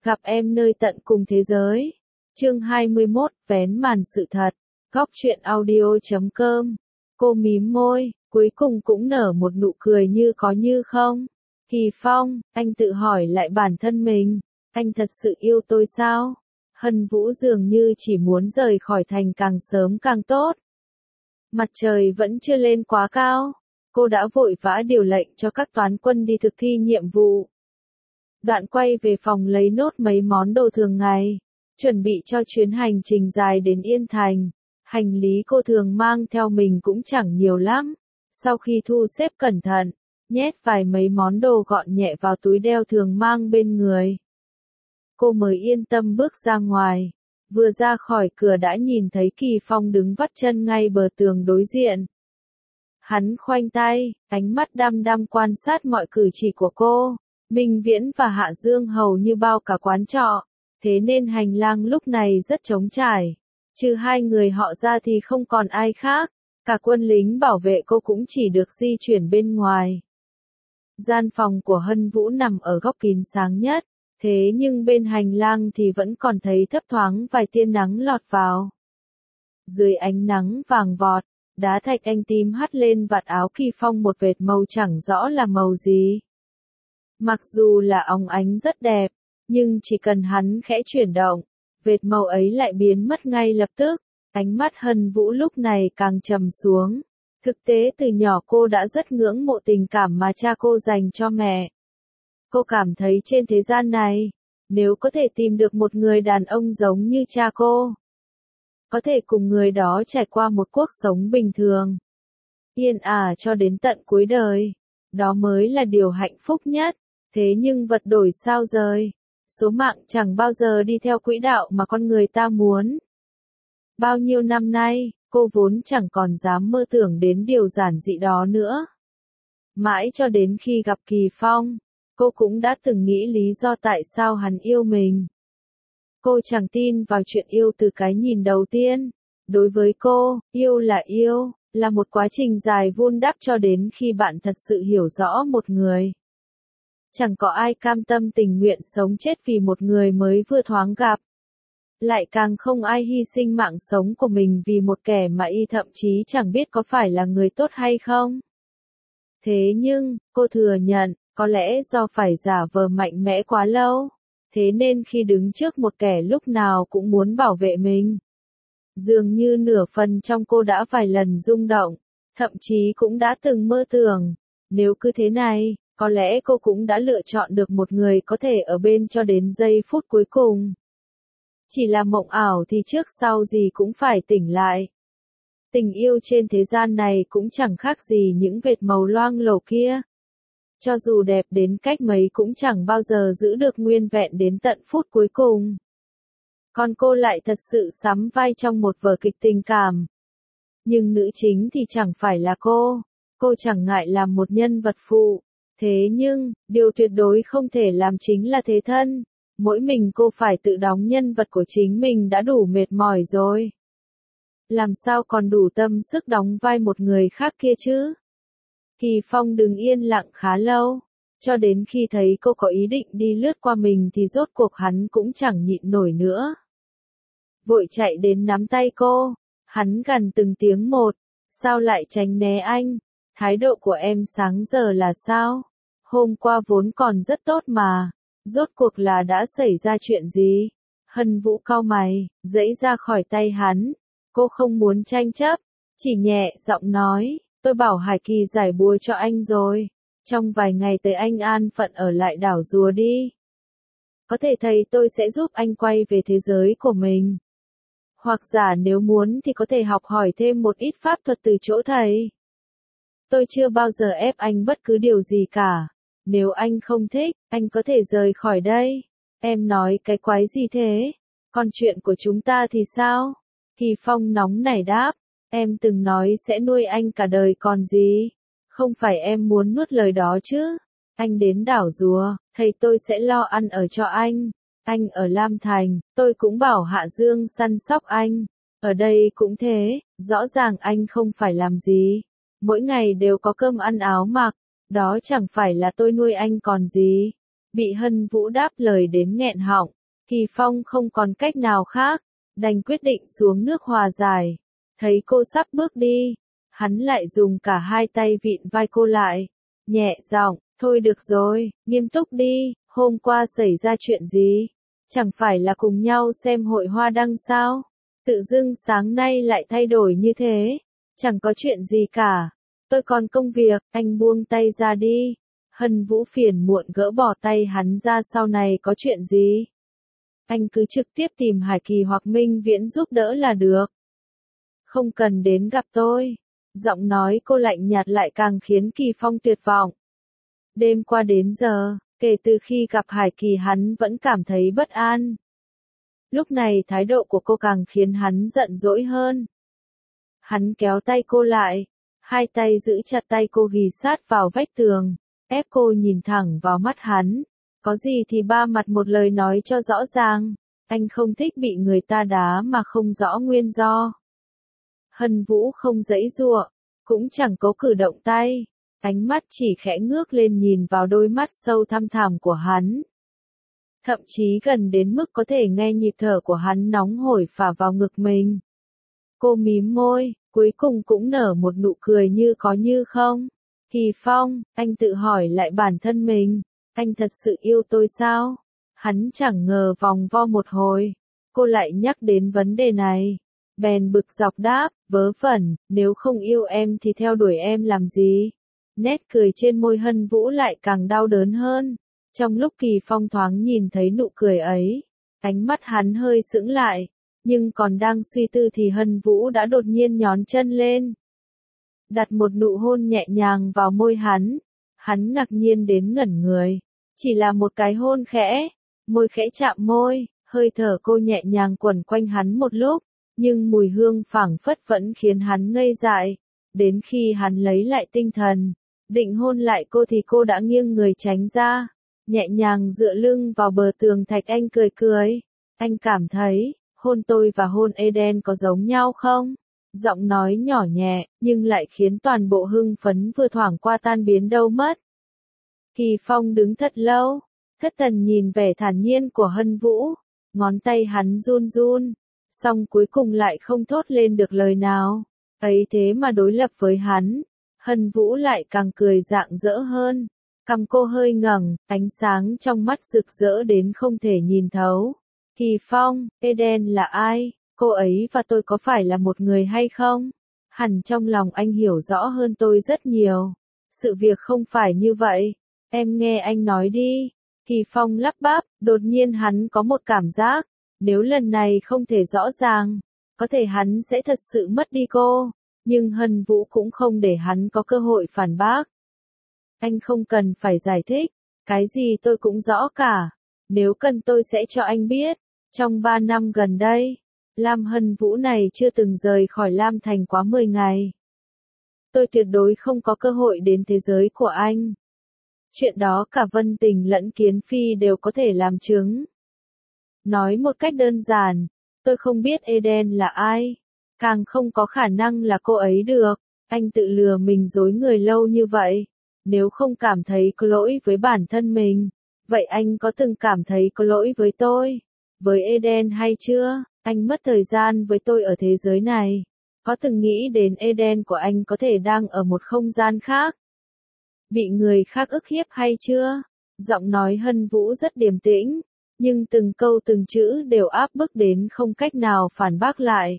Gặp em nơi tận cùng thế giới. Chương 21, vén màn sự thật. Góc truyện audio.com. Cô mím môi, cuối cùng cũng nở một nụ cười như có như không. Kỳ Phong, anh tự hỏi lại bản thân mình, anh thật sự yêu tôi sao? Hân Vũ dường như chỉ muốn rời khỏi thành càng sớm càng tốt. Mặt trời vẫn chưa lên quá cao, cô đã vội vã điều lệnh cho các toán quân đi thực thi nhiệm vụ. Đoạn quay về phòng lấy nốt mấy món đồ thường ngày, chuẩn bị cho chuyến hành trình dài đến Yên Thành. Hành lý cô thường mang theo mình cũng chẳng nhiều lắm. Sau khi thu xếp cẩn thận, nhét vài mấy món đồ gọn nhẹ vào túi đeo thường mang bên người, cô mới yên tâm bước ra ngoài. Vừa ra khỏi cửa đã nhìn thấy Kỳ Phong đứng vắt chân ngay bờ tường đối diện. Hắn khoanh tay, ánh mắt đăm đăm quan sát mọi cử chỉ của cô. Minh Viễn và Hạ Dương hầu như bao cả quán trọ, thế nên hành lang lúc này rất trống trải. Trừ hai người họ ra thì không còn ai khác, cả quân lính bảo vệ cô cũng chỉ được di chuyển bên ngoài. Gian phòng của Hân Vũ nằm ở góc kín sáng nhất, thế nhưng bên hành lang thì vẫn còn thấy thấp thoáng vài tia nắng lọt vào. Dưới ánh nắng vàng vọt, đá thạch anh tím hắt lên vạt áo Kỳ Phong một vệt màu chẳng rõ là màu gì. Mặc dù là óng ánh rất đẹp, nhưng chỉ cần hắn khẽ chuyển động, vệt màu ấy lại biến mất ngay lập tức. Ánh mắt Hân Vũ lúc này càng trầm xuống. Thực tế từ nhỏ cô đã rất ngưỡng mộ tình cảm mà cha cô dành cho mẹ. Cô cảm thấy trên thế gian này, nếu có thể tìm được một người đàn ông giống như cha cô, có thể cùng người đó trải qua một cuộc sống bình thường, yên ả cho đến tận cuối đời, đó mới là điều hạnh phúc nhất. Thế nhưng vật đổi sao rời, số mạng chẳng bao giờ đi theo quỹ đạo mà con người ta muốn. Bao nhiêu năm nay, cô vốn chẳng còn dám mơ tưởng đến điều giản dị đó nữa. Mãi cho đến khi gặp Kỳ Phong, cô cũng đã từng nghĩ lý do tại sao hắn yêu mình. Cô chẳng tin vào chuyện yêu từ cái nhìn đầu tiên. Đối với cô, yêu, là một quá trình dài vun đắp cho đến khi bạn thật sự hiểu rõ một người. Chẳng có ai cam tâm tình nguyện sống chết vì một người mới vừa thoáng gặp. Lại càng không ai hy sinh mạng sống của mình vì một kẻ mà y thậm chí chẳng biết có phải là người tốt hay không. Thế nhưng, cô thừa nhận, có lẽ do phải giả vờ mạnh mẽ quá lâu, thế nên khi đứng trước một kẻ lúc nào cũng muốn bảo vệ mình, dường như nửa phần trong cô đã vài lần rung động, thậm chí cũng đã từng mơ tưởng, nếu cứ thế này, có lẽ cô cũng đã lựa chọn được một người có thể ở bên cho đến giây phút cuối cùng. Chỉ là mộng ảo thì trước sau gì cũng phải tỉnh lại. Tình yêu trên thế gian này cũng chẳng khác gì những vệt màu loang lổ kia. Cho dù đẹp đến cách mấy cũng chẳng bao giờ giữ được nguyên vẹn đến tận phút cuối cùng. Còn cô lại thật sự sắm vai trong một vở kịch tình cảm. Nhưng nữ chính thì chẳng phải là cô chẳng ngại làm một nhân vật phụ. Thế nhưng, điều tuyệt đối không thể làm chính là thế thân. Mỗi mình cô phải tự đóng nhân vật của chính mình đã đủ mệt mỏi rồi. Làm sao còn đủ tâm sức đóng vai một người khác kia chứ? Kỳ Phong đứng yên lặng khá lâu, cho đến khi thấy cô có ý định đi lướt qua mình thì rốt cuộc hắn cũng chẳng nhịn nổi nữa. Vội chạy đến nắm tay cô, hắn gằn từng tiếng một, sao lại tránh né anh? Thái độ của em sáng giờ là sao? Hôm qua vốn còn rất tốt mà, rốt cuộc là đã xảy ra chuyện gì? Hân Vũ cau mày, giãy ra khỏi tay hắn, cô không muốn tranh chấp, chỉ nhẹ giọng nói, tôi bảo Hải Kỳ giải bùa cho anh rồi, trong vài ngày tới anh an phận ở lại đảo rùa đi. Có thể thầy tôi sẽ giúp anh quay về thế giới của mình. Hoặc giả nếu muốn thì có thể học hỏi thêm một ít pháp thuật từ chỗ thầy. Tôi chưa bao giờ ép anh bất cứ điều gì cả. Nếu anh không thích, anh có thể rời khỏi đây. Em nói cái quái gì thế? Còn chuyện của chúng ta thì sao? Kỳ Phong nóng nảy đáp. Em từng nói sẽ nuôi anh cả đời còn gì? Không phải em muốn nuốt lời đó chứ? Anh đến đảo rùa, thầy tôi sẽ lo ăn ở cho anh. Anh ở Lam Thành, tôi cũng bảo Hạ Dương săn sóc anh. Ở đây cũng thế, rõ ràng anh không phải làm gì. Mỗi ngày đều có cơm ăn áo mặc, đó chẳng phải là tôi nuôi anh còn gì. Bị Hân Vũ đáp lời đến nghẹn họng, Kỳ Phong không còn cách nào khác, đành quyết định xuống nước hòa giải. Thấy cô sắp bước đi, hắn lại dùng cả hai tay vịn vai cô lại, nhẹ giọng, thôi được rồi, nghiêm túc đi, hôm qua xảy ra chuyện gì? Chẳng phải là cùng nhau xem hội hoa đăng sao? Tự dưng sáng nay lại thay đổi như thế, chẳng có chuyện gì cả. Tôi còn công việc, anh buông tay ra đi. Hân Vũ phiền muộn gỡ bỏ tay hắn ra, sau này có chuyện gì? Anh cứ trực tiếp tìm Hải Kỳ hoặc Minh Viễn giúp đỡ là được. Không cần đến gặp tôi. Giọng nói cô lạnh nhạt lại càng khiến Kỳ Phong tuyệt vọng. Đêm qua đến giờ, kể từ khi gặp Hải Kỳ hắn vẫn cảm thấy bất an. Lúc này thái độ của cô càng khiến hắn giận dỗi hơn. Hắn kéo tay cô lại, hai tay giữ chặt tay cô ghì sát vào vách tường, ép cô nhìn thẳng vào mắt hắn. Có gì thì ba mặt một lời nói cho rõ ràng, anh không thích bị người ta đá mà không rõ nguyên do. Hân Vũ không giãy giụa, cũng chẳng có cử động tay, ánh mắt chỉ khẽ ngước lên nhìn vào đôi mắt sâu thăm thẳm của hắn. Thậm chí gần đến mức có thể nghe nhịp thở của hắn nóng hổi phả vào ngực mình. Cô mím môi, cuối cùng cũng nở một nụ cười như có như không. Kỳ Phong, anh tự hỏi lại bản thân mình, anh thật sự yêu tôi sao? Hắn chẳng ngờ vòng vo một hồi, cô lại nhắc đến vấn đề này. Bèn bực dọc đáp, vớ vẩn, nếu không yêu em thì theo đuổi em làm gì? Nét cười trên môi Hân Vũ lại càng đau đớn hơn. Trong lúc Kỳ Phong thoáng nhìn thấy nụ cười ấy, ánh mắt hắn hơi sững lại, nhưng còn đang suy tư thì Hân Vũ đã đột nhiên nhón chân lên. Đặt một nụ hôn nhẹ nhàng vào môi hắn ngạc nhiên đến ngẩn người. Chỉ là một cái hôn khẽ, môi khẽ chạm môi, hơi thở cô nhẹ nhàng quẩn quanh hắn một lúc, nhưng mùi hương phảng phất vẫn khiến hắn ngây dại. Đến khi hắn lấy lại tinh thần, định hôn lại cô thì cô đã nghiêng người tránh ra, nhẹ nhàng dựa lưng vào bờ tường thạch. Anh cười cười, anh cảm thấy, hôn tôi và hôn Eden có giống nhau không? Giọng nói nhỏ nhẹ, nhưng lại khiến toàn bộ hưng phấn vừa thoảng qua tan biến đâu mất. Kỳ Phong đứng thật lâu, thất thần nhìn vẻ thản nhiên của Hân Vũ, ngón tay hắn run run, song cuối cùng lại không thốt lên được lời nào. Ấy thế mà đối lập với hắn, Hân Vũ lại càng cười rạng rỡ hơn. Cằm cô hơi ngẩng, ánh sáng trong mắt rực rỡ đến không thể nhìn thấu. Kỳ Phong, Eden là ai? Cô ấy và tôi có phải là một người hay không? Hẳn trong lòng anh hiểu rõ hơn tôi rất nhiều. Sự việc không phải như vậy. Em nghe anh nói đi. Kỳ Phong lắp bắp, đột nhiên hắn có một cảm giác, nếu lần này không thể rõ ràng, có thể hắn sẽ thật sự mất đi cô. Nhưng Hân Vũ cũng không để hắn có cơ hội phản bác. Anh không cần phải giải thích, cái gì tôi cũng rõ cả. Nếu cần tôi sẽ cho anh biết. Trong 3 năm gần đây, Lam Hân Vũ này chưa từng rời khỏi Lam Thành quá 10 ngày. Tôi tuyệt đối không có cơ hội đến thế giới của anh. Chuyện đó cả Vân Tình lẫn Kiến Phi đều có thể làm chứng. Nói một cách đơn giản, tôi không biết Eden là ai. Càng không có khả năng là cô ấy được. Anh tự lừa mình dối người lâu như vậy. Nếu không cảm thấy có lỗi với bản thân mình, vậy anh có từng cảm thấy có lỗi với tôi, với Eden hay chưa? Anh mất thời gian với tôi ở thế giới này. Có từng nghĩ đến Eden của anh có thể đang ở một không gian khác? Bị người khác ức hiếp hay chưa? Giọng nói Hân Vũ rất điềm tĩnh, nhưng từng câu từng chữ đều áp bức đến không cách nào phản bác lại.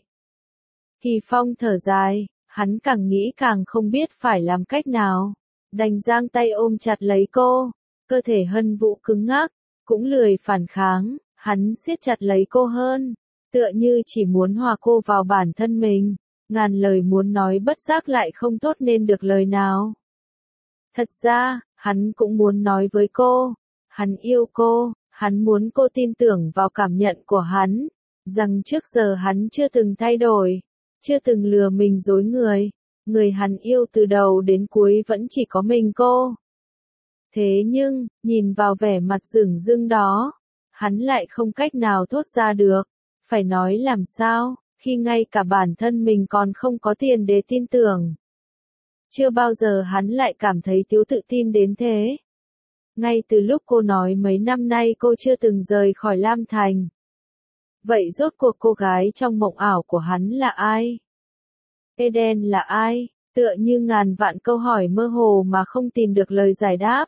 Kỳ Phong thở dài, hắn càng nghĩ càng không biết phải làm cách nào. Đành giang tay ôm chặt lấy cô, cơ thể Hân Vũ cứng ngắc, cũng lười phản kháng, hắn siết chặt lấy cô hơn, tựa như chỉ muốn hòa cô vào bản thân mình, ngàn lời muốn nói bất giác lại không thốt nên được lời nào. Thật ra, hắn cũng muốn nói với cô, hắn yêu cô, hắn muốn cô tin tưởng vào cảm nhận của hắn, rằng trước giờ hắn chưa từng thay đổi, chưa từng lừa mình dối người. Người hắn yêu từ đầu đến cuối vẫn chỉ có mình cô. Thế nhưng, nhìn vào vẻ mặt dửng dưng đó, hắn lại không cách nào thốt ra được. Phải nói làm sao, khi ngay cả bản thân mình còn không có tiền để tin tưởng. Chưa bao giờ hắn lại cảm thấy thiếu tự tin đến thế. Ngay từ lúc cô nói mấy năm nay cô chưa từng rời khỏi Lam Thành. Vậy rốt cuộc cô gái trong mộng ảo của hắn là ai? Eden là ai? Tựa như ngàn vạn câu hỏi mơ hồ mà không tìm được lời giải đáp.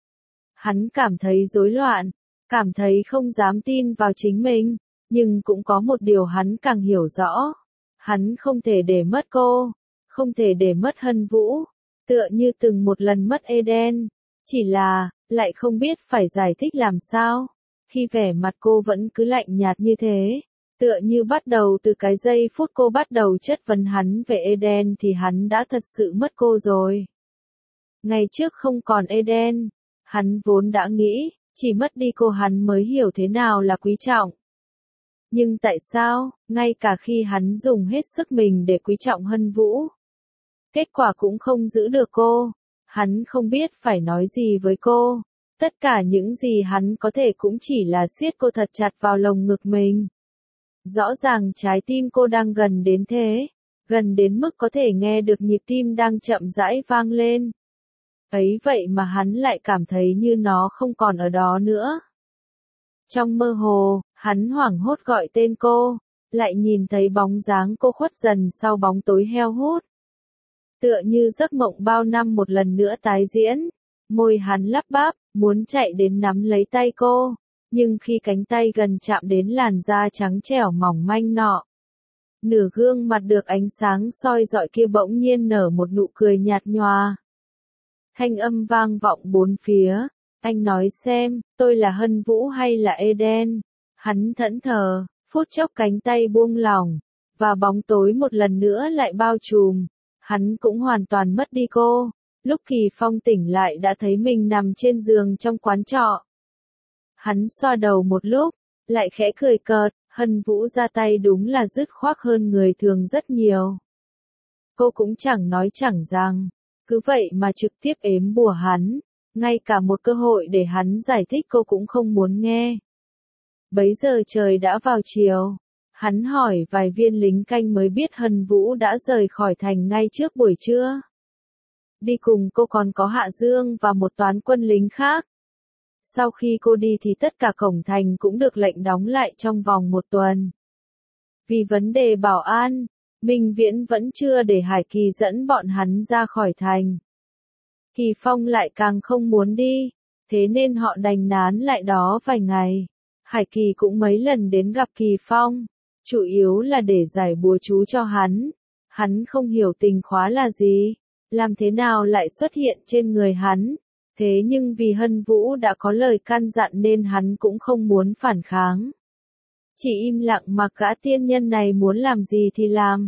Hắn cảm thấy rối loạn, cảm thấy không dám tin vào chính mình, nhưng cũng có một điều hắn càng hiểu rõ. Hắn không thể để mất cô, không thể để mất Hân Vũ, tựa như từng một lần mất Eden. Chỉ là, lại không biết phải giải thích làm sao, khi vẻ mặt cô vẫn cứ lạnh nhạt như thế. Tựa như bắt đầu từ cái giây phút cô bắt đầu chất vấn hắn về Eden thì hắn đã thật sự mất cô rồi. Ngày trước không còn Eden, hắn vốn đã nghĩ, chỉ mất đi cô hắn mới hiểu thế nào là quý trọng. Nhưng tại sao, ngay cả khi hắn dùng hết sức mình để quý trọng Hân Vũ, kết quả cũng không giữ được cô, hắn không biết phải nói gì với cô. Tất cả những gì hắn có thể cũng chỉ là siết cô thật chặt vào lồng ngực mình. Rõ ràng trái tim cô đang gần đến thế, gần đến mức có thể nghe được nhịp tim đang chậm rãi vang lên. Ấy vậy mà hắn lại cảm thấy như nó không còn ở đó nữa. Trong mơ hồ, hắn hoảng hốt gọi tên cô, lại nhìn thấy bóng dáng cô khuất dần sau bóng tối heo hút. Tựa như giấc mộng bao năm một lần nữa tái diễn, môi hắn lắp bắp, muốn chạy đến nắm lấy tay cô. Nhưng khi cánh tay gần chạm đến làn da trắng trẻo mỏng manh nọ, nửa gương mặt được ánh sáng soi rọi kia bỗng nhiên nở một nụ cười nhạt nhòa. Thanh âm vang vọng bốn phía, anh nói xem, tôi là Hân Vũ hay là Eden? Hắn thẫn thờ, phút chốc cánh tay buông lỏng, và bóng tối một lần nữa lại bao trùm. Hắn cũng hoàn toàn mất đi cô. Lúc Kỳ Phong tỉnh lại đã thấy mình nằm trên giường trong quán trọ. Hắn xoa đầu một lúc, lại khẽ cười cợt, Hân Vũ ra tay đúng là dứt khoát hơn người thường rất nhiều. Cô cũng chẳng nói chẳng rằng, cứ vậy mà trực tiếp ếm bùa hắn, ngay cả một cơ hội để hắn giải thích cô cũng không muốn nghe. Bấy giờ trời đã vào chiều, hắn hỏi vài viên lính canh mới biết Hân Vũ đã rời khỏi thành ngay trước buổi trưa. Đi cùng cô còn có Hạ Dương và một toán quân lính khác. Sau khi cô đi thì tất cả cổng thành cũng được lệnh đóng lại trong vòng một tuần. Vì vấn đề bảo an, Minh Viễn vẫn chưa để Hải Kỳ dẫn bọn hắn ra khỏi thành. Kỳ Phong lại càng không muốn đi, thế nên họ đành nán lại đó vài ngày. Hải Kỳ cũng mấy lần đến gặp Kỳ Phong, chủ yếu là để giải bùa chú cho hắn. Hắn không hiểu tình khóa là gì, làm thế nào lại xuất hiện trên người hắn. Thế nhưng vì Hân Vũ đã có lời căn dặn nên hắn cũng không muốn phản kháng. Chỉ im lặng mặc gã tiên nhân này muốn làm gì thì làm.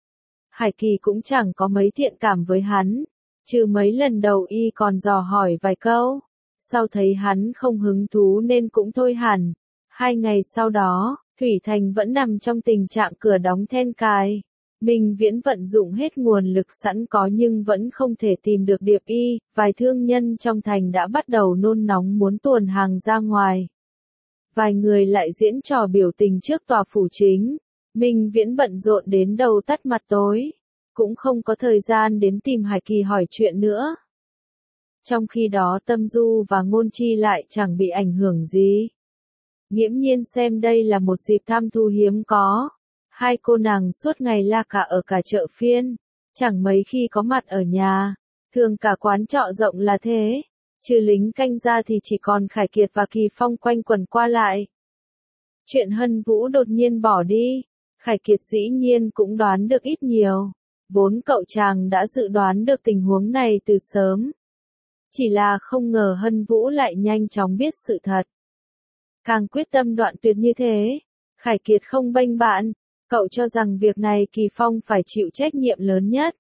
Hải Kỳ cũng chẳng có mấy thiện cảm với hắn, trừ mấy lần đầu y còn dò hỏi vài câu. Sau thấy hắn không hứng thú nên cũng thôi hẳn. 2 ngày sau đó, Thủy Thành vẫn nằm trong tình trạng cửa đóng then cài. Minh Viễn vận dụng hết nguồn lực sẵn có nhưng vẫn không thể tìm được Điệp Y, vài thương nhân trong thành đã bắt đầu nôn nóng muốn tuồn hàng ra ngoài. Vài người lại diễn trò biểu tình trước tòa phủ chính. Minh Viễn bận rộn đến đầu tắt mặt tối, cũng không có thời gian đến tìm Hải Kỳ hỏi chuyện nữa. Trong khi đó Tâm Du và Ngôn Chi lại chẳng bị ảnh hưởng gì. Nghiễm nhiên xem đây là một dịp tham thu hiếm có. Hai cô nàng suốt ngày la cả ở cả chợ phiên, chẳng mấy khi có mặt ở nhà, thường cả quán trọ rộng là thế, trừ lính canh ra thì chỉ còn Khải Kiệt và Kỳ Phong quanh quẩn qua lại. Chuyện Hân Vũ đột nhiên bỏ đi, Khải Kiệt dĩ nhiên cũng đoán được ít nhiều, vốn cậu chàng đã dự đoán được tình huống này từ sớm. Chỉ là không ngờ Hân Vũ lại nhanh chóng biết sự thật. Càng quyết tâm đoạn tuyệt như thế, Khải Kiệt không bênh bạn. Cậu cho rằng việc này Kỳ Phong phải chịu trách nhiệm lớn nhất.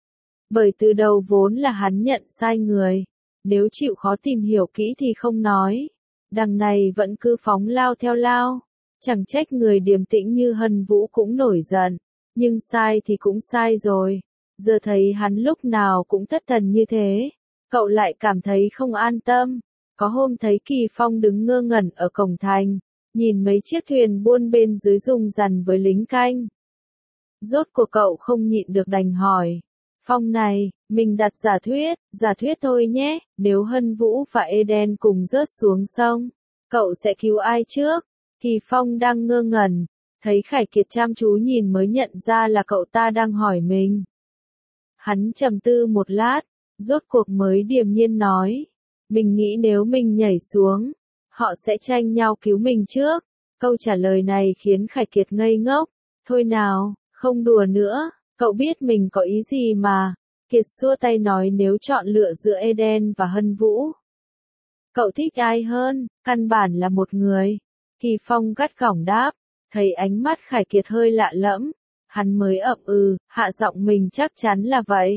Bởi từ đầu vốn là hắn nhận sai người. Nếu chịu khó tìm hiểu kỹ thì không nói. Đằng này vẫn cứ phóng lao theo lao. Chẳng trách người điềm tĩnh như Hân Vũ cũng nổi giận. Nhưng sai thì cũng sai rồi. Giờ thấy hắn lúc nào cũng thất thần như thế. Cậu lại cảm thấy không an tâm. Có hôm thấy Kỳ Phong đứng ngơ ngẩn ở cổng thành. Nhìn mấy chiếc thuyền buôn bên dưới rung rằn với lính canh. Rốt cuộc cậu không nhịn được đành hỏi. Phong này, mình đặt giả thuyết thôi nhé, nếu Hân Vũ và Eden cùng rớt xuống sông, cậu sẽ cứu ai trước? Kỳ Phong đang ngơ ngẩn, thấy Khải Kiệt chăm chú nhìn mới nhận ra là cậu ta đang hỏi mình. Hắn trầm tư một lát, rốt cuộc mới điềm nhiên nói, mình nghĩ nếu mình nhảy xuống, họ sẽ tranh nhau cứu mình trước. Câu trả lời này khiến Khải Kiệt ngây ngốc, thôi nào, không đùa nữa, cậu biết mình có ý gì mà. Kiệt xua tay nói nếu chọn lựa giữa Eden và Hân Vũ. Cậu thích ai hơn, căn bản là một người. Kỳ Phong gắt gỏng đáp, thấy ánh mắt Khải Kiệt hơi lạ lẫm, hắn mới ậm hạ giọng mình chắc chắn là vậy.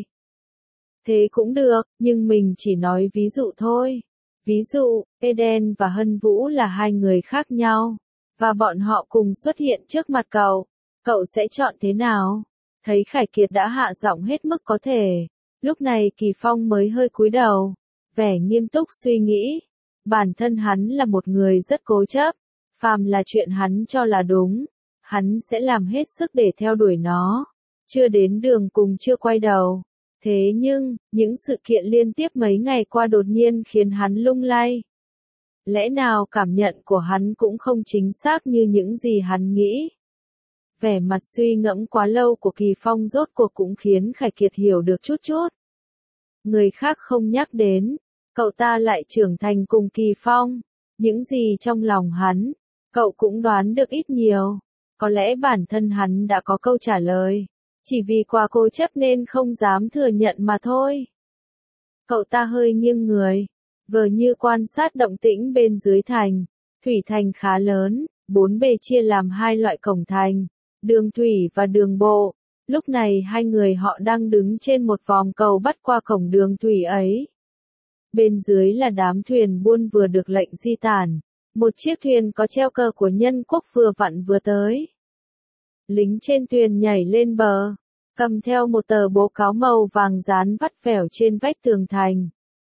Thế cũng được, nhưng mình chỉ nói ví dụ thôi. Ví dụ, Eden và Hân Vũ là hai người khác nhau, và bọn họ cùng xuất hiện trước mặt cậu sẽ chọn thế nào? Thấy Khải Kiệt đã hạ giọng hết mức có thể, lúc này Kỳ Phong mới hơi cúi đầu, vẻ nghiêm túc suy nghĩ. Bản thân hắn là một người rất cố chấp, phàm là chuyện hắn cho là đúng, hắn sẽ làm hết sức để theo đuổi nó, chưa đến đường cùng chưa quay đầu. Thế nhưng, những sự kiện liên tiếp mấy ngày qua đột nhiên khiến hắn lung lay. Lẽ nào cảm nhận của hắn cũng không chính xác như những gì hắn nghĩ? Vẻ mặt suy ngẫm quá lâu của Kỳ Phong rốt cuộc cũng khiến Khải Kiệt hiểu được chút chút. Người khác không nhắc đến, cậu ta lại trưởng thành cùng Kỳ Phong. Những gì trong lòng hắn, cậu cũng đoán được ít nhiều. Có lẽ bản thân hắn đã có câu trả lời, chỉ vì quá cố chấp nên không dám thừa nhận mà thôi. Cậu ta hơi nghiêng người, vờ như quan sát động tĩnh bên dưới thành. Thủy thành khá lớn, bốn bề chia làm hai loại cổng thành, đường thủy và đường bộ. Lúc này hai người họ đang đứng trên một vòm cầu bắt qua cổng đường thủy ấy. Bên dưới là đám thuyền buôn vừa được lệnh di tản. Một chiếc thuyền có treo cờ của nhân quốc vừa vặn vừa tới. Lính trên thuyền nhảy lên bờ, cầm theo một tờ báo cáo màu vàng dán vắt vẻo trên vách tường thành.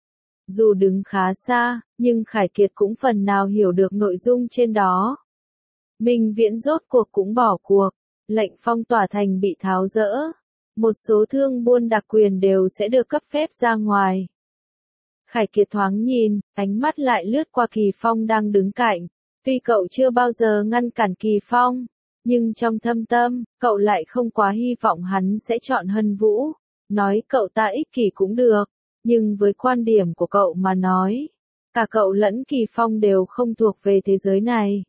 Dù đứng khá xa, nhưng Khải Kiệt cũng phần nào hiểu được nội dung trên đó. Minh Viễn rốt cuộc cũng bỏ cuộc, lệnh phong tỏa thành bị tháo dỡ. Một số thương buôn đặc quyền đều sẽ được cấp phép ra ngoài. Khải Kiệt thoáng nhìn, ánh mắt lại lướt qua Kỳ Phong đang đứng cạnh. Tuy cậu chưa bao giờ ngăn cản Kỳ Phong, nhưng trong thâm tâm, cậu lại không quá hy vọng hắn sẽ chọn Hân Vũ. Nói cậu ta ích kỷ cũng được, nhưng với quan điểm của cậu mà nói, cả cậu lẫn Kỳ Phong đều không thuộc về thế giới này.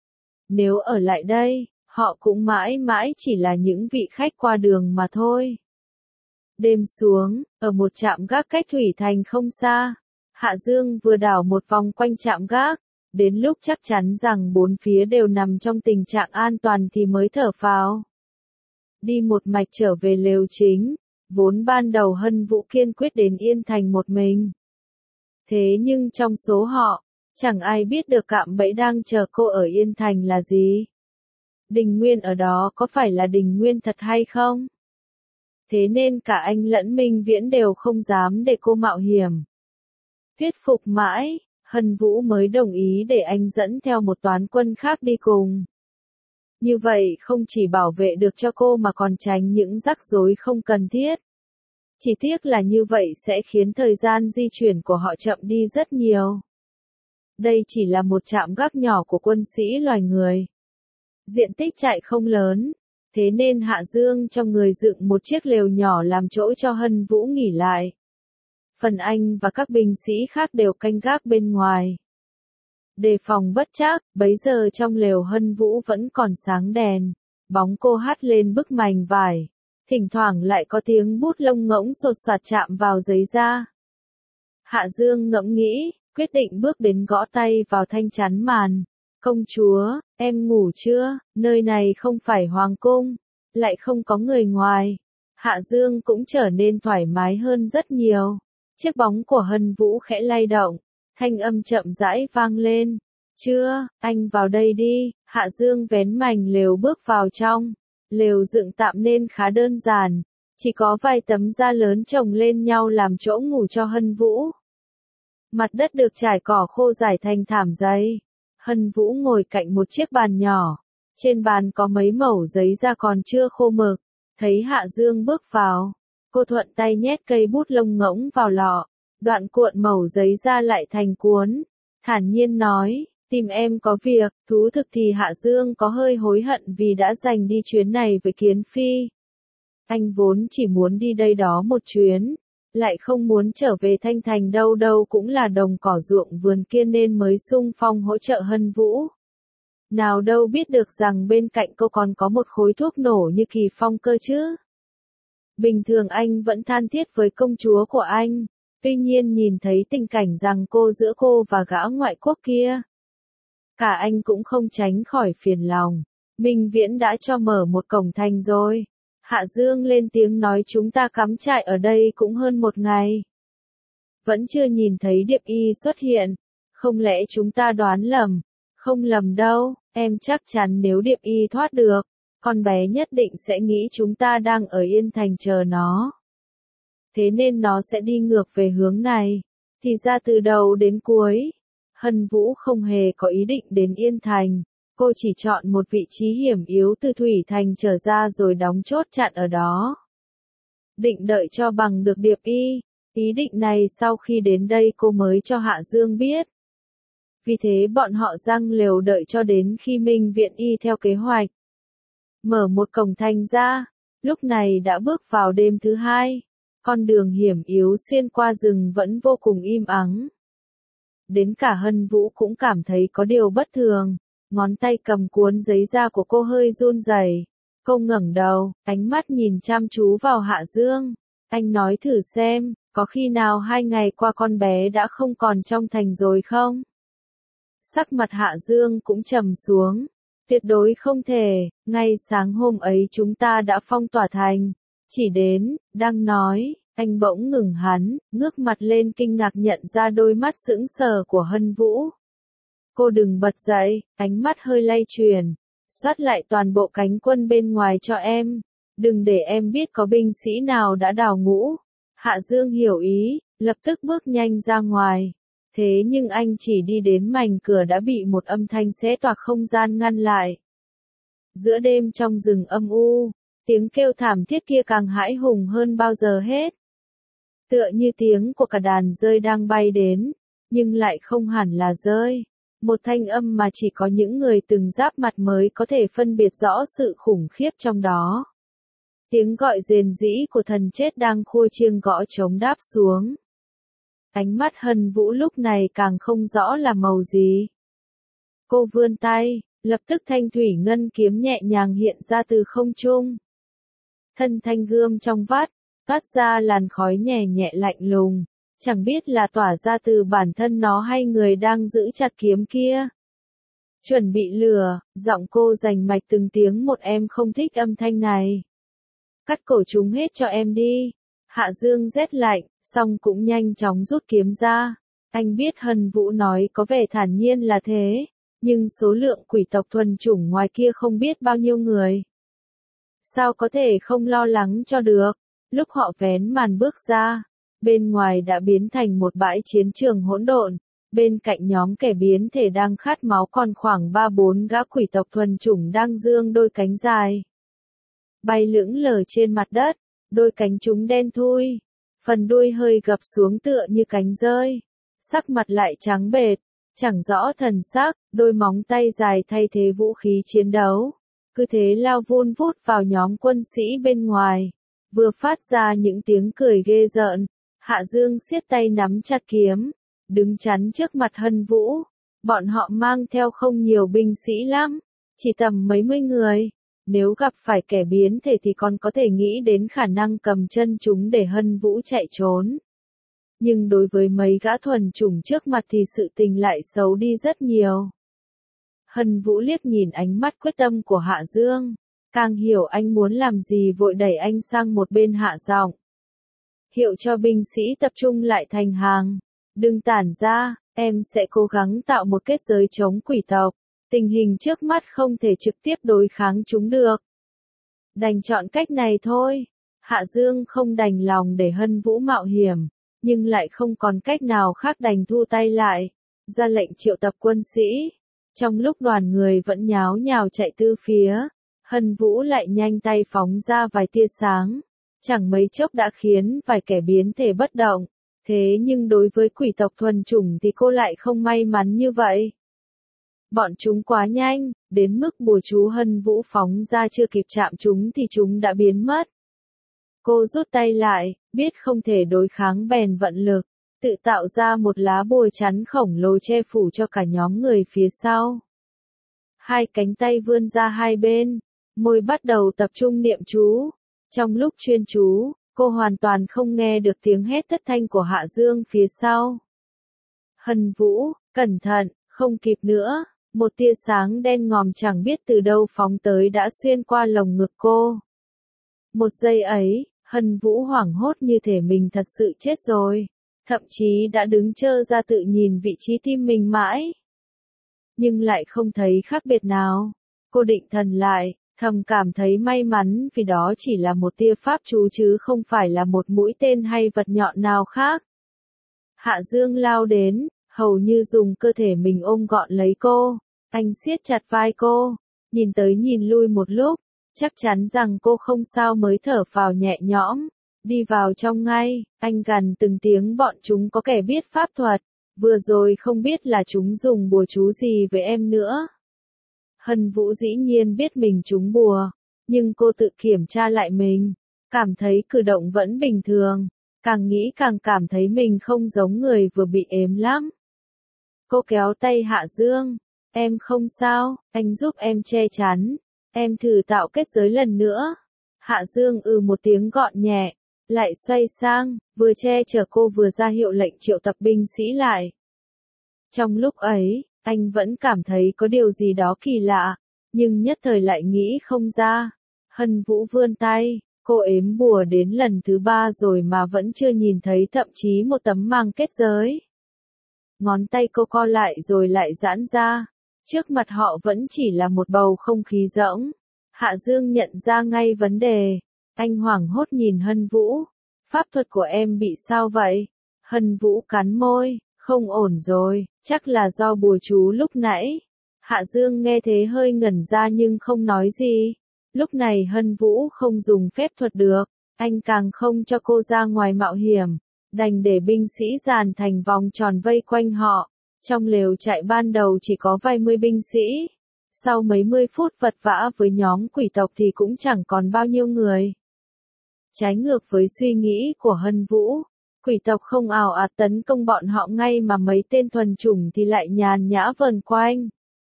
Nếu ở lại đây, họ cũng mãi mãi chỉ là những vị khách qua đường mà thôi. Đêm xuống, ở một trạm gác cách thủy thành không xa, Hạ Dương vừa đảo một vòng quanh trạm gác, đến lúc chắc chắn rằng bốn phía đều nằm trong tình trạng an toàn thì mới thở phào. Đi một mạch trở về lều chính, vốn ban đầu Hân Vũ kiên quyết đến Yên Thành một mình. Thế nhưng trong số họ, chẳng ai biết được cạm bẫy đang chờ cô ở Yên Thành là gì. Đình Nguyên ở đó có phải là Đình Nguyên thật hay không? Thế nên cả anh lẫn Minh Viễn đều không dám để cô mạo hiểm. Thuyết phục mãi, Hân Vũ mới đồng ý để anh dẫn theo một toán quân khác đi cùng. Như vậy không chỉ bảo vệ được cho cô mà còn tránh những rắc rối không cần thiết. Chỉ tiếc là như vậy sẽ khiến thời gian di chuyển của họ chậm đi rất nhiều. Đây chỉ là một trạm gác nhỏ của quân sĩ loài người. Diện tích trại không lớn, thế nên Hạ Dương cho người dựng một chiếc lều nhỏ làm chỗ cho Hân Vũ nghỉ lại. Phần anh và các binh sĩ khác đều canh gác bên ngoài. Đề phòng bất trắc, bấy giờ trong lều Hân Vũ vẫn còn sáng đèn, bóng cô hắt lên bức mành vải, thỉnh thoảng lại có tiếng bút lông ngỗng sột soạt chạm vào giấy da. Hạ Dương ngẫm nghĩ, quyết định bước đến gõ tay vào thanh chắn màn. Công chúa, em ngủ chưa? Nơi này không phải hoàng cung, lại không có người ngoài. Hạ Dương cũng trở nên thoải mái hơn rất nhiều. Chiếc bóng của Hân Vũ khẽ lay động, thanh âm chậm rãi vang lên. Chưa, anh vào đây đi. Hạ Dương vén mành lều bước vào trong. Lều dựng tạm nên khá đơn giản, chỉ có vài tấm da lớn chồng lên nhau làm chỗ ngủ cho Hân Vũ. Mặt đất được trải cỏ khô rải thành thảm dày. Hân Vũ ngồi cạnh một chiếc bàn nhỏ, trên bàn có mấy mẩu giấy da còn chưa khô mực. Thấy Hạ Dương bước vào, Cô thuận tay nhét cây bút lông ngỗng vào lọ, đoạn cuộn mẩu giấy ra lại thành cuốn. Thản nhiên nói, tìm em có việc. Thú thực thì Hạ Dương có hơi hối hận vì đã dành đi chuyến này với Kiến Phi. Anh vốn chỉ muốn đi đây đó một chuyến, lại không muốn trở về Thanh Thành, đâu đâu cũng là đồng cỏ ruộng vườn kia, nên mới xung phong hỗ trợ Hân Vũ. Nào đâu biết được rằng bên cạnh cô còn có một khối thuốc nổ như Kỳ Phong cơ chứ. Bình thường anh vẫn than thiết với công chúa của anh, tuy nhiên nhìn thấy tình cảnh rằng giữa cô và gã ngoại quốc kia, cả anh cũng không tránh khỏi phiền lòng. Minh Viễn đã cho mở một cổng thành rồi. Hạ Dương lên tiếng nói, chúng ta cắm trại ở đây cũng hơn một ngày. Vẫn chưa nhìn thấy Điệp Y xuất hiện. Không lẽ chúng ta đoán lầm? Không lầm đâu, em chắc chắn nếu Điệp Y thoát được, con bé nhất định sẽ nghĩ chúng ta đang ở Yên Thành chờ nó. Thế nên nó sẽ đi ngược về hướng này. Thì ra từ đầu đến cuối, Hân Vũ không hề có ý định đến Yên Thành. Cô chỉ chọn một vị trí hiểm yếu từ Thủy Thành trở ra rồi đóng chốt chặn ở đó. Định đợi cho bằng được Điệp Y. Ý định này sau khi đến đây cô mới cho Hạ Dương biết. Vì thế bọn họ giăng lều đợi cho đến khi Minh Viện y theo kế hoạch. Mở một cổng thành ra, lúc này đã bước vào đêm thứ hai. Con đường hiểm yếu xuyên qua rừng vẫn vô cùng im ắng. Đến cả Hân Vũ cũng cảm thấy có điều bất thường. Ngón tay cầm cuốn giấy da của cô hơi run rẩy. Cô ngẩng đầu, ánh mắt nhìn chăm chú vào Hạ Dương. Anh nói thử xem, có khi nào 2 ngày qua con bé đã không còn trong thành rồi không? Sắc mặt Hạ Dương cũng trầm xuống. Tuyệt đối không thể, ngay sáng hôm ấy chúng ta đã phong tỏa thành. Chỉ đến, đang nói, anh bỗng ngừng hắn, ngước mặt lên kinh ngạc nhận ra đôi mắt sững sờ của Hân Vũ. Cô đừng bật dậy, ánh mắt hơi lay chuyển. Soát lại toàn bộ cánh quân bên ngoài cho em. Đừng để em biết có binh sĩ nào đã đào ngũ. Hạ Dương hiểu ý, lập tức bước nhanh ra ngoài. Thế nhưng anh chỉ đi đến mảnh cửa đã bị một âm thanh xé toạc không gian ngăn lại. Giữa đêm trong rừng âm u, tiếng kêu thảm thiết kia càng hãi hùng hơn bao giờ hết. Tựa như tiếng của cả đàn dơi đang bay đến, nhưng lại không hẳn là dơi. Một thanh âm mà chỉ có những người từng giáp mặt mới có thể phân biệt rõ sự khủng khiếp trong đó. Tiếng gọi rền rĩ của thần chết đang khua chiêng gõ trống đáp xuống. Ánh mắt Hân Vũ lúc này càng không rõ là màu gì. Cô vươn tay, lập tức thanh thủy ngân kiếm nhẹ nhàng hiện ra từ không trung. Thân thanh gươm trong vắt, phát ra làn khói nhẹ nhẹ lạnh lùng, chẳng biết là tỏa ra từ bản thân nó hay người đang giữ chặt kiếm kia. Chuẩn bị lửa, giọng cô rành mạch từng tiếng một, em không thích âm thanh này. Cắt cổ chúng hết cho em đi. Hạ Dương rét lạnh, song cũng nhanh chóng rút kiếm ra. Anh biết Hân Vũ nói có vẻ thản nhiên là thế, nhưng số lượng quỷ tộc thuần chủng ngoài kia không biết bao nhiêu người. Sao có thể không lo lắng cho được? Lúc họ vén màn bước ra, bên ngoài đã biến thành một bãi chiến trường hỗn độn. Bên cạnh nhóm kẻ biến thể đang khát máu còn khoảng 3-4 gã quỷ tộc thuần chủng đang giương đôi cánh dài. Bay lững lờ trên mặt đất, đôi cánh chúng đen thui, phần đuôi hơi gập xuống tựa như cánh rơi. Sắc mặt lại trắng bệch, chẳng rõ thần sắc, đôi móng tay dài thay thế vũ khí chiến đấu. Cứ thế lao vun vút vào nhóm quân sĩ bên ngoài, vừa phát ra những tiếng cười ghê rợn. Hạ Dương siết tay nắm chặt kiếm, đứng chắn trước mặt Hân Vũ. Bọn họ mang theo không nhiều binh sĩ lắm, chỉ tầm mấy mươi người. Nếu gặp phải kẻ biến thể thì còn có thể nghĩ đến khả năng cầm chân chúng để Hân Vũ chạy trốn. Nhưng đối với mấy gã thuần chủng trước mặt thì sự tình lại xấu đi rất nhiều. Hân Vũ liếc nhìn ánh mắt quyết tâm của Hạ Dương, càng hiểu anh muốn làm gì, vội đẩy anh sang một bên, hạ giọng. Hiệu cho binh sĩ tập trung lại thành hàng. Đừng tản ra, em sẽ cố gắng tạo một kết giới chống quỷ tộc. Tình hình trước mắt không thể trực tiếp đối kháng chúng được. Đành chọn cách này thôi. Hạ Dương không đành lòng để Hân Vũ mạo hiểm, nhưng lại không còn cách nào khác, đành thu tay lại, ra lệnh triệu tập quân sĩ. Trong lúc đoàn người vẫn nháo nhào chạy tứ phía, Hân Vũ lại nhanh tay phóng ra vài tia sáng. chẳng mấy chốc đã khiến vài kẻ biến thể bất động. Thế nhưng đối với quỷ tộc thuần chủng thì cô lại không may mắn như vậy. Bọn chúng quá nhanh, đến mức bùa chú Hân Vũ phóng ra chưa kịp chạm chúng thì chúng đã biến mất. Cô rút tay lại, biết không thể đối kháng bèn vận lực, tự tạo ra một lá bùa chắn khổng lồ che phủ cho cả nhóm người phía sau. Hai cánh tay vươn ra hai bên, môi bắt đầu tập trung niệm chú. Trong lúc chuyên chú, cô hoàn toàn không nghe được tiếng hét thất thanh của Hạ Dương phía sau. Hân Vũ, cẩn thận, không kịp nữa, một tia sáng đen ngòm chẳng biết từ đâu phóng tới đã xuyên qua lồng ngực cô. Một giây ấy, Hân Vũ hoảng hốt như thể mình thật sự chết rồi, thậm chí đã đứng trơ ra tự nhìn vị trí tim mình mãi. Nhưng lại không thấy khác biệt nào. Cô định thần lại, thầm cảm thấy may mắn vì đó chỉ là một tia pháp chú chứ không phải là một mũi tên hay vật nhọn nào khác. Hạ Dương lao đến, hầu như dùng cơ thể mình ôm gọn lấy cô. Anh siết chặt vai cô, nhìn tới nhìn lui một lúc, chắc chắn rằng cô không sao mới thở phào nhẹ nhõm. Đi vào trong ngay, anh gằn từng tiếng bọn chúng có kẻ biết pháp thuật, vừa rồi không biết là chúng dùng bùa chú gì với em nữa. Hân Vũ dĩ nhiên biết mình trúng bùa, nhưng cô tự kiểm tra lại mình, cảm thấy cử động vẫn bình thường, càng nghĩ càng cảm thấy mình không giống người vừa bị ếm lắm. Cô kéo tay Hạ Dương, em không sao, anh giúp em che chắn, em thử tạo kết giới lần nữa. Hạ Dương một tiếng gọn nhẹ, lại xoay sang, vừa che chở cô vừa ra hiệu lệnh triệu tập binh sĩ lại. Trong lúc ấy, anh vẫn cảm thấy có điều gì đó kỳ lạ, nhưng nhất thời lại nghĩ không ra. Hân Vũ vươn tay, cô ếm bùa đến lần thứ 3 rồi mà vẫn chưa nhìn thấy thậm chí một tấm màng kết giới. Ngón tay cô co lại rồi lại giãn ra, trước mặt họ vẫn chỉ là một bầu không khí rỗng. Hạ Dương nhận ra ngay vấn đề, anh hoảng hốt nhìn Hân Vũ, pháp thuật của em bị sao vậy? Hân Vũ cắn môi, không ổn rồi, chắc là do bùa chú lúc nãy. Hạ Dương nghe thế hơi ngẩn ra nhưng không nói gì. Lúc này Hân Vũ không dùng phép thuật được, anh càng không cho cô ra ngoài mạo hiểm, đành để binh sĩ dàn thành vòng tròn vây quanh họ. Trong lều trại ban đầu chỉ có vài mươi binh sĩ. Sau mấy mươi phút vật vã với nhóm quỷ tộc thì cũng chẳng còn bao nhiêu người. Trái ngược với suy nghĩ của Hân Vũ, quỷ tộc không ào ạt tấn công bọn họ ngay mà mấy tên thuần chủng thì lại nhàn nhã vờn quanh.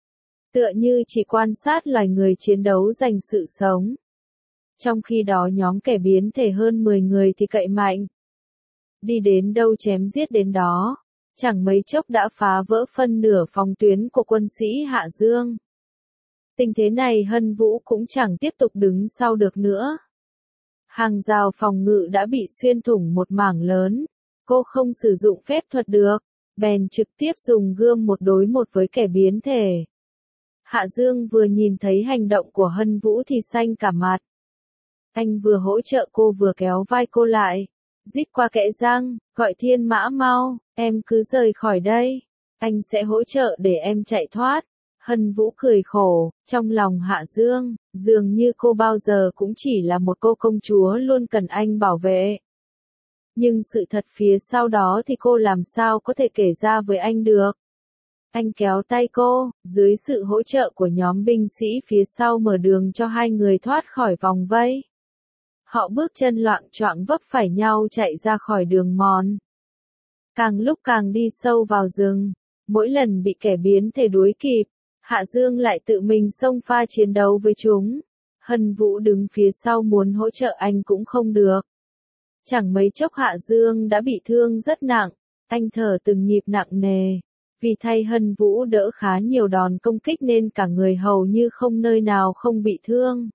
Tựa như chỉ quan sát loài người chiến đấu giành sự sống. Trong khi đó nhóm kẻ biến thể hơn 10 người thì cậy mạnh. Đi đến đâu chém giết đến đó, chẳng mấy chốc đã phá vỡ phân nửa phòng tuyến của quân sĩ Hạ Dương. Tình thế này Hân Vũ cũng chẳng tiếp tục đứng sau được nữa. Hàng rào phòng ngự đã bị xuyên thủng một mảng lớn, cô không sử dụng phép thuật được, bèn trực tiếp dùng gươm một đối một với kẻ biến thể. Hạ Dương vừa nhìn thấy hành động của Hân Vũ thì xanh cả mặt. Anh vừa hỗ trợ cô vừa kéo vai cô lại, rít qua kẽ răng, gọi Thiên Mã mau, em cứ rời khỏi đây, anh sẽ hỗ trợ để em chạy thoát. Hân Vũ cười khổ, trong lòng Hạ Dương, dường như cô bao giờ cũng chỉ là một cô công chúa luôn cần anh bảo vệ. Nhưng sự thật phía sau đó thì cô làm sao có thể kể ra với anh được. Anh kéo tay cô, dưới sự hỗ trợ của nhóm binh sĩ phía sau mở đường cho hai người thoát khỏi vòng vây. Họ bước chân loạng choạng vấp phải nhau chạy ra khỏi đường mòn. Càng lúc càng đi sâu vào rừng, mỗi lần bị kẻ biến thể đuổi kịp, Hạ Dương lại tự mình xông pha chiến đấu với chúng. Hân Vũ đứng phía sau muốn hỗ trợ anh cũng không được. Chẳng mấy chốc Hạ Dương đã bị thương rất nặng, anh thở từng nhịp nặng nề. Vì thay Hân Vũ đỡ khá nhiều đòn công kích nên cả người hầu như không nơi nào không bị thương.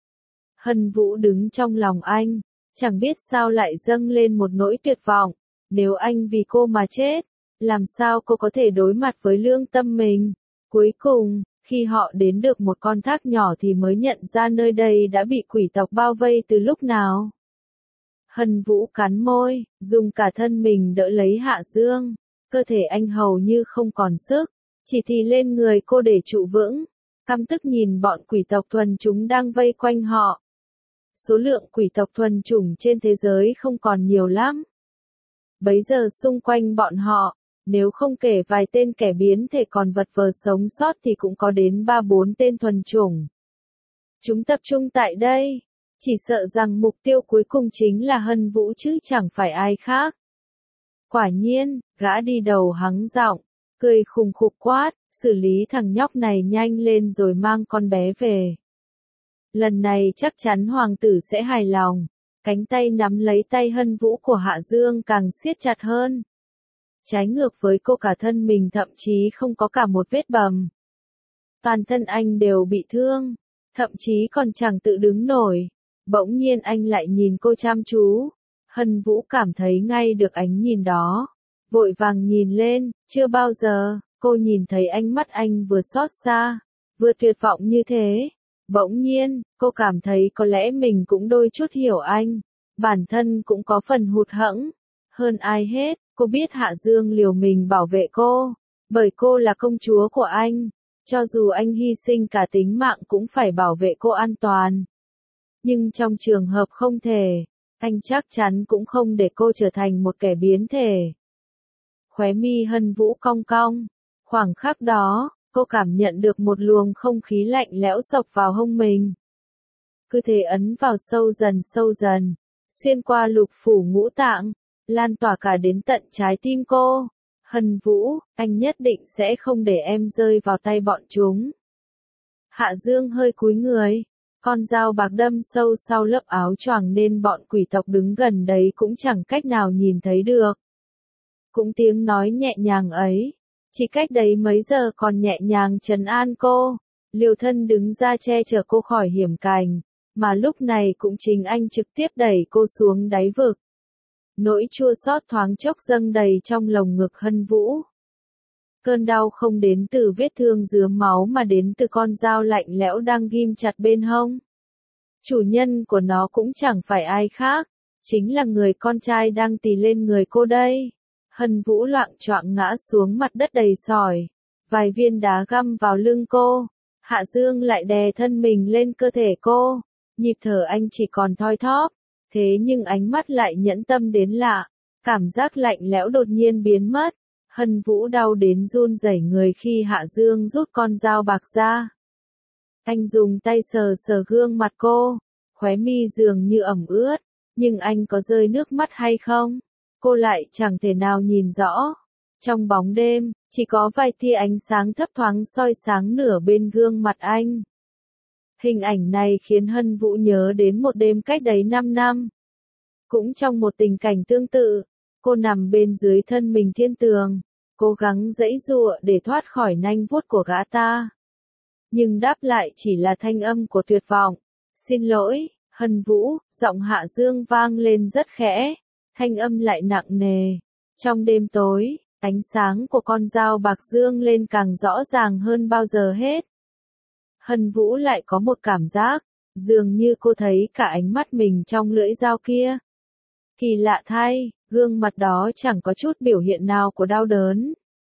Hân Vũ đứng trong lòng anh, chẳng biết sao lại dâng lên một nỗi tuyệt vọng. Nếu anh vì cô mà chết, làm sao cô có thể đối mặt với lương tâm mình? Cuối cùng, khi họ đến được một con thác nhỏ thì mới nhận ra nơi đây đã bị quỷ tộc bao vây từ lúc nào. Hân Vũ cắn môi, dùng cả thân mình đỡ lấy Hạ Dương. Cơ thể anh hầu như không còn sức, chỉ thì lên người cô để trụ vững. Căm tức nhìn bọn quỷ tộc thuần chúng đang vây quanh họ. số lượng quỷ tộc thuần chủng trên thế giới không còn nhiều lắm. Bấy giờ xung quanh bọn họ, nếu không kể vài tên kẻ biến thể còn vật vờ sống sót thì cũng có đến 3-4 tên thuần chủng. Chúng tập trung tại đây, chỉ sợ rằng mục tiêu cuối cùng chính là Hân Vũ chứ chẳng phải ai khác. Quả nhiên, gã đi đầu hắng giọng, cười khùng khục quát, xử lý thằng nhóc này nhanh lên rồi mang con bé về. Lần này chắc chắn hoàng tử sẽ hài lòng. Cánh tay nắm lấy tay Hân Vũ của Hạ Dương càng siết chặt hơn. Trái ngược với cô, cả thân mình thậm chí không có cả một vết bầm. Toàn thân anh đều bị thương, thậm chí còn chẳng tự đứng nổi. Bỗng nhiên anh lại nhìn cô chăm chú. Hân Vũ cảm thấy ngay được ánh nhìn đó. Vội vàng nhìn lên, chưa bao giờ, cô nhìn thấy ánh mắt anh vừa xót xa, vừa tuyệt vọng như thế. Bỗng nhiên, cô cảm thấy có lẽ mình cũng đôi chút hiểu anh. Bản thân cũng có phần hụt hẫng. Hơn ai hết, cô biết Hạ Dương liều mình bảo vệ cô. Bởi cô là công chúa của anh. Cho dù anh hy sinh cả tính mạng cũng phải bảo vệ cô an toàn. Nhưng trong trường hợp không thể, anh chắc chắn cũng không để cô trở thành một kẻ biến thể. Khóe mi Hân Vũ cong cong. Khoảng khắc đó, cô cảm nhận được một luồng không khí lạnh lẽo sộc vào hông mình. Cứ thế ấn vào sâu dần, xuyên qua lục phủ ngũ tạng, lan tỏa cả đến tận trái tim cô. Hân Vũ, anh nhất định sẽ không để em rơi vào tay bọn chúng. Hạ Dương hơi cúi người, con dao bạc đâm sâu sau lớp áo choàng nên bọn quỷ tộc đứng gần đấy cũng chẳng cách nào nhìn thấy được. Cũng tiếng nói nhẹ nhàng ấy, chỉ cách đấy mấy giờ còn nhẹ nhàng trấn an cô, liều thân đứng ra che chở cô khỏi hiểm cảnh, mà lúc này cũng chính anh trực tiếp đẩy cô xuống đáy vực. Nỗi chua xót thoáng chốc dâng đầy trong lồng ngực Hân Vũ. Cơn đau không đến từ vết thương rướm máu mà đến từ con dao lạnh lẽo đang ghim chặt bên hông. Chủ nhân của nó cũng chẳng phải ai khác, chính là người con trai đang tì lên người cô đây. Hân Vũ loạng choạng ngã xuống mặt đất đầy sỏi, vài viên đá găm vào lưng cô. Hạ Dương lại đè thân mình lên cơ thể cô, nhịp thở anh chỉ còn thoi thóp, thế nhưng ánh mắt lại nhẫn tâm đến lạ, cảm giác lạnh lẽo đột nhiên biến mất. Hân Vũ đau đến run rẩy người khi Hạ Dương rút con dao bạc ra. Anh dùng tay sờ sờ gương mặt cô, khóe mi dường như ẩm ướt, nhưng anh có rơi nước mắt hay không? Cô lại chẳng thể nào nhìn rõ. Trong bóng đêm, chỉ có vài tia ánh sáng thấp thoáng soi sáng nửa bên gương mặt anh. Hình ảnh này khiến Hân Vũ nhớ đến một đêm cách đấy 5 năm. Cũng trong một tình cảnh tương tự, cô nằm bên dưới thân mình thiên tường, cố gắng giãy giụa để thoát khỏi nanh vuốt của gã ta. Nhưng đáp lại chỉ là thanh âm của tuyệt vọng. Xin lỗi, Hân Vũ, giọng Hạ Dương vang lên rất khẽ, thanh âm lại nặng nề. Trong đêm tối, ánh sáng của con dao bạc dương lên càng rõ ràng hơn bao giờ hết. Hân Vũ lại có một cảm giác, dường như cô thấy cả ánh mắt mình trong lưỡi dao kia. Kỳ lạ thay, gương mặt đó chẳng có chút biểu hiện nào của đau đớn,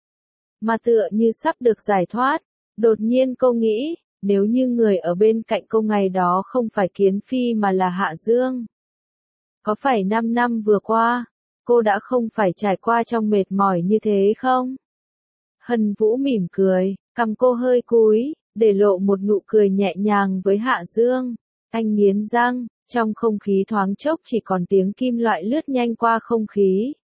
mà tựa như sắp được giải thoát. Đột nhiên cô nghĩ, nếu như người ở bên cạnh cô ngày đó không phải Kiến Phi mà là Hạ Dương, có phải 5 năm vừa qua, cô đã không phải trải qua trong mệt mỏi như thế không? Hân Vũ mỉm cười, cằm cô hơi cúi, để lộ một nụ cười nhẹ nhàng với Hạ Dương. Anh nghiến răng, trong không khí thoáng chốc chỉ còn tiếng kim loại lướt nhanh qua không khí.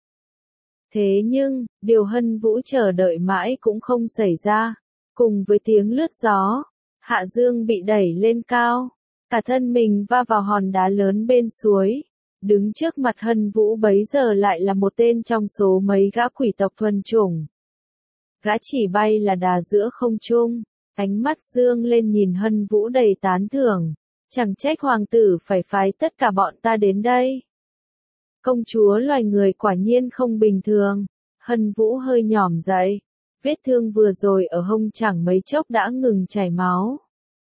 Thế nhưng, điều Hân Vũ chờ đợi mãi cũng không xảy ra. Cùng với tiếng lướt gió, Hạ Dương bị đẩy lên cao, cả thân mình va vào hòn đá lớn bên suối. Đứng trước mặt Hân Vũ bấy giờ lại là một tên trong số mấy gã quỷ tộc thuần chủng. Gã chỉ bay là đà giữa không trung, ánh mắt dương lên nhìn Hân Vũ đầy tán thưởng. Chẳng trách hoàng tử phải phái tất cả bọn ta đến đây. Công chúa loài người quả nhiên không bình thường. Hân Vũ hơi nhỏm dậy. Vết thương vừa rồi ở hông chẳng mấy chốc đã ngừng chảy máu.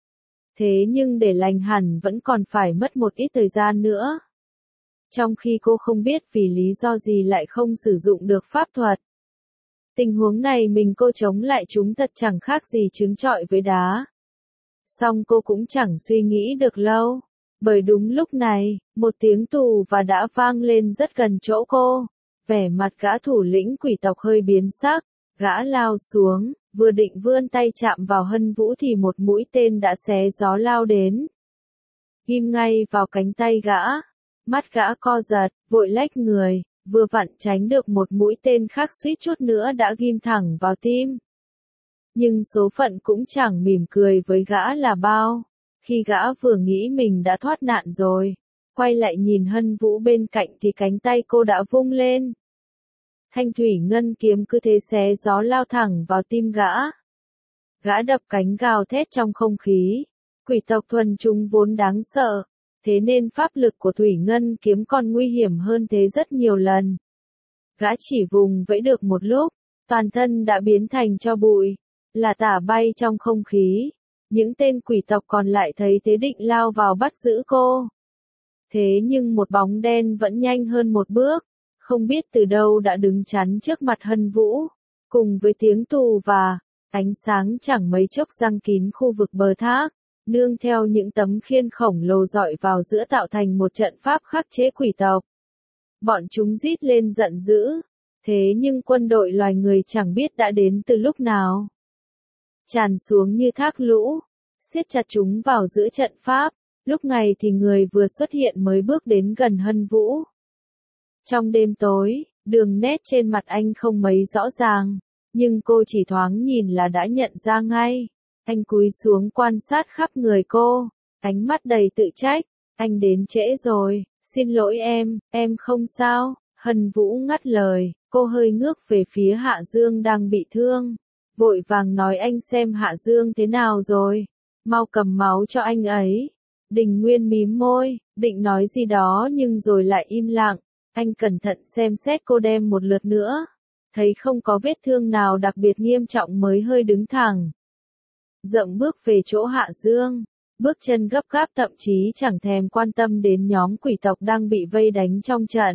Thế nhưng để lành hẳn vẫn còn phải mất một ít thời gian nữa. Trong khi cô không biết vì lý do gì lại không sử dụng được pháp thuật. Tình huống này mình cô chống lại chúng thật chẳng khác gì trứng trọi với đá. Song cô cũng chẳng suy nghĩ được lâu. Bởi đúng lúc này, một tiếng tù và đã vang lên rất gần chỗ cô. Vẻ mặt gã thủ lĩnh quỷ tộc hơi biến sắc, gã lao xuống, vừa định vươn tay chạm vào Hân Vũ thì một mũi tên đã xé gió lao đến. Ghim ngay vào cánh tay gã, mắt gã co giật, vội lách người, vừa vặn tránh được một mũi tên khác suýt chút nữa đã ghim thẳng vào tim. Nhưng số phận cũng chẳng mỉm cười với gã là bao. Khi gã vừa nghĩ mình đã thoát nạn rồi, quay lại nhìn Hân Vũ bên cạnh thì cánh tay cô đã vung lên. Thanh thủy ngân kiếm cứ thế xé gió lao thẳng vào tim gã. Gã đập cánh gào thét trong không khí. Quỷ tộc thuần chúng vốn đáng sợ, thế nên pháp lực của thủy ngân kiếm còn nguy hiểm hơn thế rất nhiều lần. Gã chỉ vùng vẫy được một lúc, toàn thân đã biến thành tro bụi, là tả bay trong không khí. Những tên quỷ tộc còn lại thấy thế định lao vào bắt giữ cô. Thế nhưng một bóng đen vẫn nhanh hơn một bước, không biết từ đâu đã đứng chắn trước mặt Hân Vũ. Cùng với tiếng tù và ánh sáng chẳng mấy chốc giăng kín khu vực bờ thác, nương theo những tấm khiên khổng lồ dọi vào giữa tạo thành một trận pháp khắc chế quỷ tộc. Bọn chúng rít lên giận dữ, thế nhưng quân đội loài người chẳng biết đã đến từ lúc nào. Tràn xuống như thác lũ, siết chặt chúng vào giữa trận pháp, lúc này thì người vừa xuất hiện mới bước đến gần Hân Vũ. Trong đêm tối, đường nét trên mặt anh không mấy rõ ràng, nhưng cô chỉ thoáng nhìn là đã nhận ra ngay. Anh cúi xuống quan sát khắp người cô, ánh mắt đầy tự trách, anh đến trễ rồi, xin lỗi em không sao. Hân Vũ ngắt lời, cô hơi ngước về phía Hạ Dương đang bị thương, vội vàng nói anh xem Hạ Dương thế nào rồi, mau cầm máu cho anh ấy. Đình Nguyên mím môi, định nói gì đó nhưng rồi lại im lặng, anh cẩn thận xem xét cô đem một lượt nữa, thấy không có vết thương nào đặc biệt nghiêm trọng mới hơi đứng thẳng. Dậm bước về chỗ Hạ Dương, bước chân gấp gáp thậm chí chẳng thèm quan tâm đến nhóm quỷ tộc đang bị vây đánh trong trận.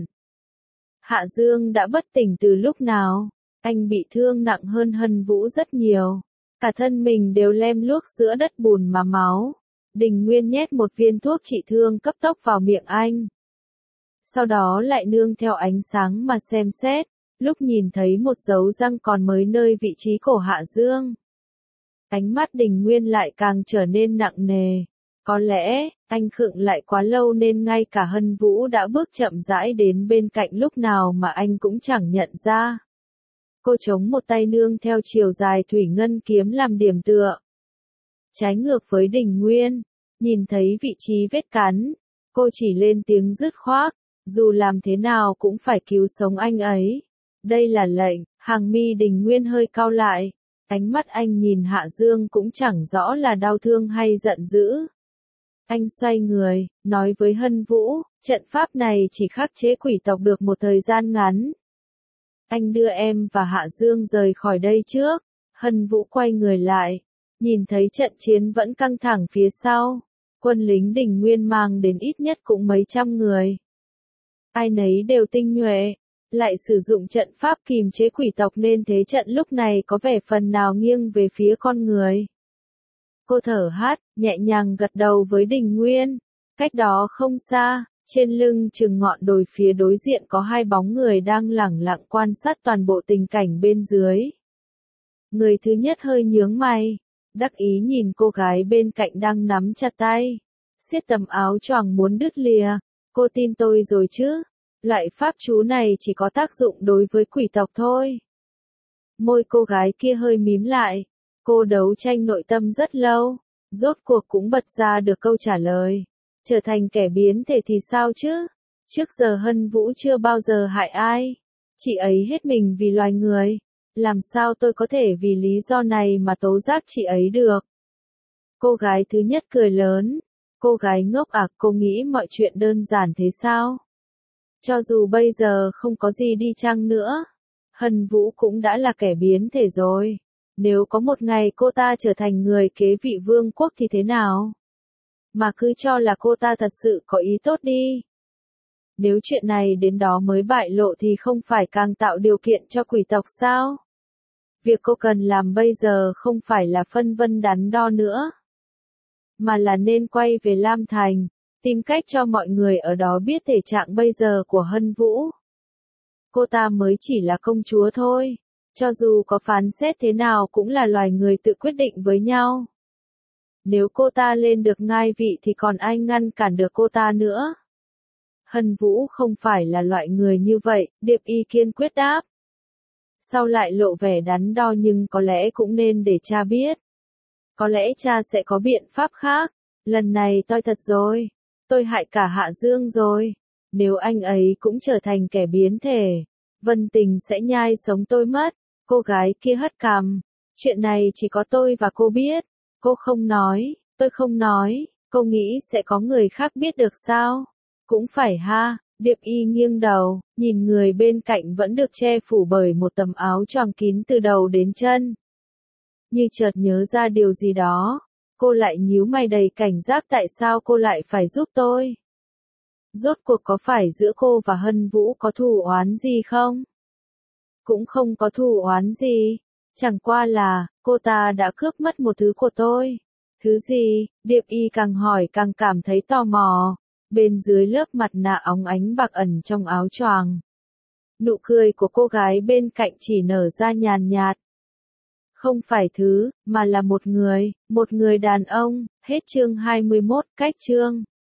Hạ Dương đã bất tỉnh từ lúc nào, anh bị thương nặng hơn Hân Vũ rất nhiều, cả thân mình đều lem luốc giữa đất bùn mà máu. Đình Nguyên nhét một viên thuốc trị thương cấp tốc vào miệng anh. Sau đó lại nương theo ánh sáng mà xem xét, lúc nhìn thấy một dấu răng còn mới nơi vị trí cổ Hạ Dương. Ánh mắt Đình Nguyên lại càng trở nên nặng nề. Có lẽ, anh khựng lại quá lâu nên ngay cả Hân Vũ đã bước chậm rãi đến bên cạnh lúc nào mà anh cũng chẳng nhận ra. Cô chống một tay nương theo chiều dài thủy ngân kiếm làm điểm tựa. Trái ngược với Đình Nguyên, nhìn thấy vị trí vết cắn, cô chỉ lên tiếng dứt khoát, dù làm thế nào cũng phải cứu sống anh ấy. Đây là lệnh, hàng mi Đình Nguyên hơi cau lại, ánh mắt anh nhìn Hạ Dương cũng chẳng rõ là đau thương hay giận dữ. Anh xoay người, nói với Hân Vũ, trận pháp này chỉ khắc chế quỷ tộc được một thời gian ngắn. Anh đưa em và Hạ Dương rời khỏi đây trước. Hân Vũ quay người lại, nhìn thấy trận chiến vẫn căng thẳng phía sau. Quân lính Đình Nguyên mang đến ít nhất cũng mấy trăm người. Ai nấy đều tinh nhuệ, lại sử dụng trận pháp kìm chế quỷ tộc nên thế trận lúc này có vẻ phần nào nghiêng về phía con người. Cô thở hắt, nhẹ nhàng gật đầu với Đình Nguyên. Cách đó không xa, trên lưng chừng ngọn đồi phía đối diện có hai bóng người đang lẳng lặng quan sát toàn bộ tình cảnh bên dưới. Người thứ nhất hơi nhướng mày, đắc ý nhìn cô gái bên cạnh đang nắm chặt tay, siết tấm áo choàng muốn đứt lìa. Cô tin tôi rồi chứ? Loại pháp chú này chỉ có tác dụng đối với quỷ tộc thôi. Môi cô gái kia hơi mím lại. Cô đấu tranh nội tâm rất lâu, rốt cuộc cũng bật ra được câu trả lời. Trở thành kẻ biến thể thì sao chứ? Trước giờ Hân Vũ chưa bao giờ hại ai. Chị ấy hết mình vì loài người. Làm sao tôi có thể vì lý do này mà tố giác chị ấy được? Cô gái thứ nhất cười lớn. Cô gái ngốc à, cô nghĩ mọi chuyện đơn giản thế sao? Cho dù bây giờ không có gì đi chăng nữa, Hân Vũ cũng đã là kẻ biến thể rồi. Nếu có một ngày cô ta trở thành người kế vị vương quốc thì thế nào? Mà cứ cho là cô ta thật sự có ý tốt đi. Nếu chuyện này đến đó mới bại lộ thì không phải càng tạo điều kiện cho quỷ tộc sao? Việc cô cần làm bây giờ không phải là phân vân đắn đo nữa, mà là nên quay về Lam Thành, tìm cách cho mọi người ở đó biết thể trạng bây giờ của Hân Vũ. Cô ta mới chỉ là công chúa thôi, cho dù có phán xét thế nào cũng là loài người tự quyết định với nhau. Nếu cô ta lên được ngai vị thì còn ai ngăn cản được cô ta nữa. Hân Vũ không phải là loại người như vậy, Điệp Y kiên quyết đáp. Sau lại lộ vẻ đắn đo nhưng có lẽ cũng nên để cha biết. Có lẽ cha sẽ có biện pháp khác. Lần này tôi thật rồi. Tôi hại cả Hạ Dương rồi. Nếu anh ấy cũng trở thành kẻ biến thể, Vân Tình sẽ nhai sống tôi mất. Cô gái kia hất cằm. Chuyện này chỉ có tôi và cô biết. Cô không nói, tôi không nói. Cô nghĩ sẽ có người khác biết được sao? Cũng phải ha. Điệp Y nghiêng đầu, nhìn người bên cạnh vẫn được che phủ bởi một tấm áo choàng kín từ đầu đến chân. Như chợt nhớ ra điều gì đó, cô lại nhíu mày đầy cảnh giác tại sao cô lại phải giúp tôi. Rốt cuộc có phải giữa cô và Hân Vũ có thù oán gì không? Cũng không có thù oán gì, chẳng qua là, cô ta đã cướp mất một thứ của tôi. Thứ gì? Điệp Y càng hỏi càng cảm thấy tò mò. Bên dưới lớp mặt nạ óng ánh bạc ẩn trong áo choàng. Nụ cười của cô gái bên cạnh chỉ nở ra nhàn nhạt. Không phải thứ, mà là một người đàn ông. Hết chương 21, cách chương.